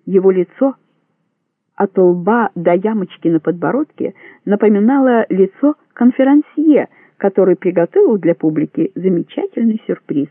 Его лицо от лба до ямочки на подбородке напоминало лицо конферансье, который приготовил для публики замечательный сюрприз.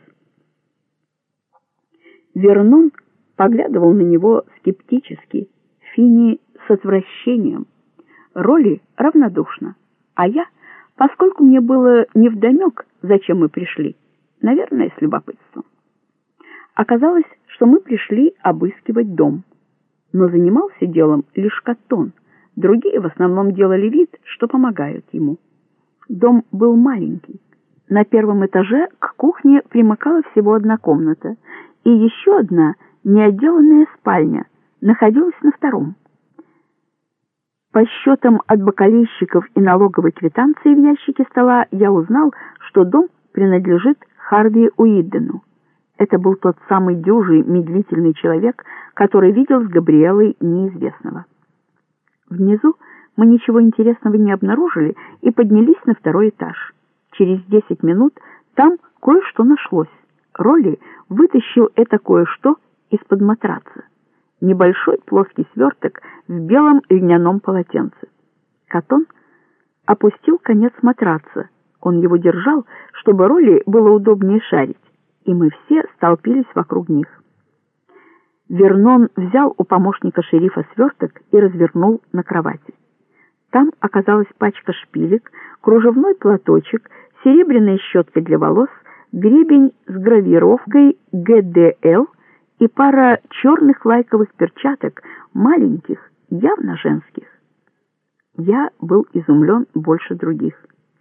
Вернон поглядывал на него скептически, Финни с отвращением, Ролли равнодушно, а я, поскольку мне было невдомек, зачем мы пришли, наверное, с любопытством. Оказалось, что мы пришли обыскивать дом, но занимался делом лишь Каттон, другие в основном делали вид, что помогают ему. Дом был маленький. На первом этаже к кухне примыкала всего одна комната, и еще одна неотделанная спальня находилась на втором. По счетам от бакалейщиков и налоговой квитанции в ящике стола я узнал, что дом принадлежит Харви Уиддену. Это был тот самый дюжий, медлительный человек, который видел с Габриэлой неизвестного. Внизу мы ничего интересного не обнаружили и поднялись на второй этаж. Через 10 минут там кое-что нашлось. Ролли вытащил это кое-что из-под матраца. Небольшой плоский сверток в белом льняном полотенце. Каттон опустил конец матраца. Он его держал, чтобы Ролли было удобнее шарить, и мы все столпились вокруг них. Вернон взял у помощника шерифа сверток и развернул на кровати. Там оказалась пачка шпилек, кружевной платочек, серебряная щетка для волос, гребень с гравировкой ГДЛ и пара черных лайковых перчаток, маленьких, явно женских. Я был изумлен больше других.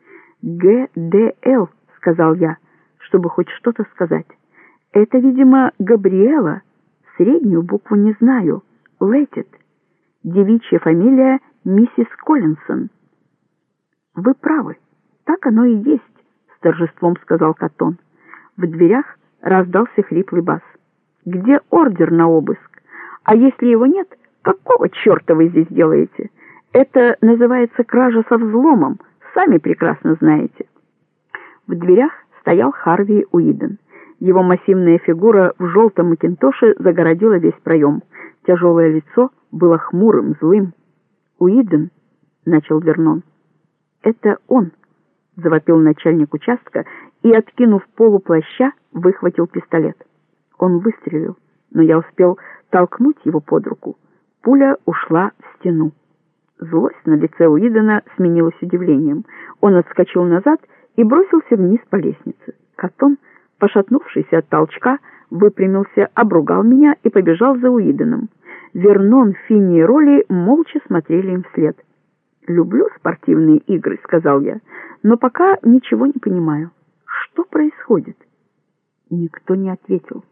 ГДЛ, сказал я, чтобы хоть что-то сказать. Это, видимо, Габриэла, среднюю букву не знаю, Летит, девичья фамилия миссис Коллинсон. Вы правы, так оно и есть, с торжеством сказал Каттон. В дверях раздался хриплый бас. Где ордер на обыск? А если его нет, какого черта вы здесь делаете? Это называется кража со взломом, сами прекрасно знаете. В дверях стоял Харви Уидден. Его массивная фигура в желтом макинтоше загородила весь проем. Тяжелое лицо было хмурым, злым. «Уидден», — начал Вернон. «Это он», — завопил начальник участка и, откинув полу плаща, выхватил пистолет. Он выстрелил, но я успел толкнуть его под руку. Пуля ушла в стену. Злость на лице Уиддена сменилась удивлением. Он отскочил назад и бросился вниз по лестнице. Каттон, пошатнувшийся от толчка, выпрямился, обругал меня и побежал за Уидденом. Вернон, Финни и Ролли молча смотрели им вслед. «Люблю спортивные игры», — сказал я, — «но пока ничего не понимаю. Что происходит?» Никто не ответил.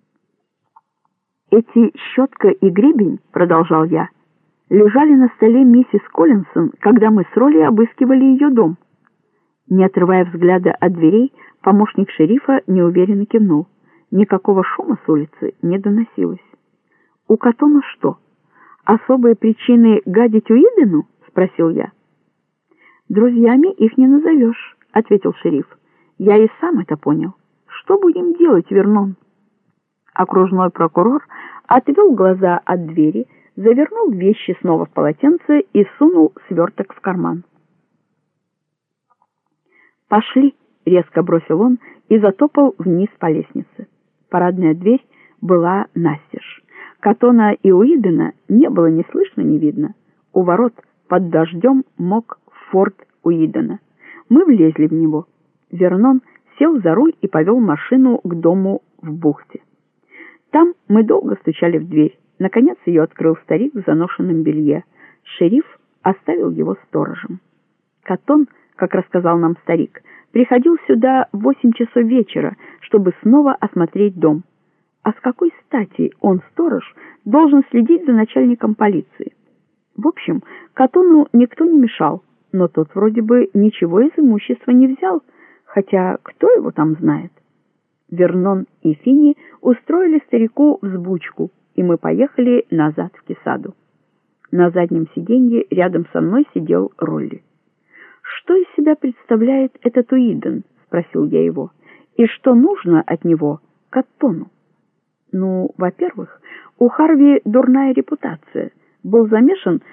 «Эти щетка и гребень, — продолжал я, — лежали на столе миссис Коллинсон, когда мы с Ролли обыскивали ее дом». Не отрывая взгляда от дверей, помощник шерифа неуверенно кивнул. Никакого шума с улицы не доносилось. «У Каттона что, особые причины гадить Уиддену?» — спросил я. «Друзьями их не назовешь», — ответил шериф. «Я и сам это понял. Что будем делать, Вернон?» Окружной прокурор отвел глаза от двери, завернул вещи снова в полотенце и сунул сверток в карман. «Пошли», — резко бросил он и затопал вниз по лестнице. Парадная дверь была настежь. Каттона и Уиддена не было ни слышно, ни видно. У ворот под дождем мок форт Уиддена. Мы влезли в него. Вернон сел за руль и повел машину к дому в бухте. Там мы долго стучали в дверь. Наконец ее открыл старик в заношенном белье. Шериф оставил его сторожем. Каттон, как рассказал нам старик, приходил сюда в 8 часов вечера, чтобы снова осмотреть дом. А с какой стати он, сторож, должен следить за начальником полиции? В общем, Каттону никто не мешал, но тот вроде бы ничего из имущества не взял, хотя кто его там знает? Вернон и Финни устроили старику взбучку, и мы поехали назад в Кесаду. На заднем сиденье рядом со мной сидел Ролли. «Что из себя представляет этот Уидден?» — спросил я его. «И что нужно от него Каттону?» Ну, во-первых, у Харви дурная репутация. Был замешан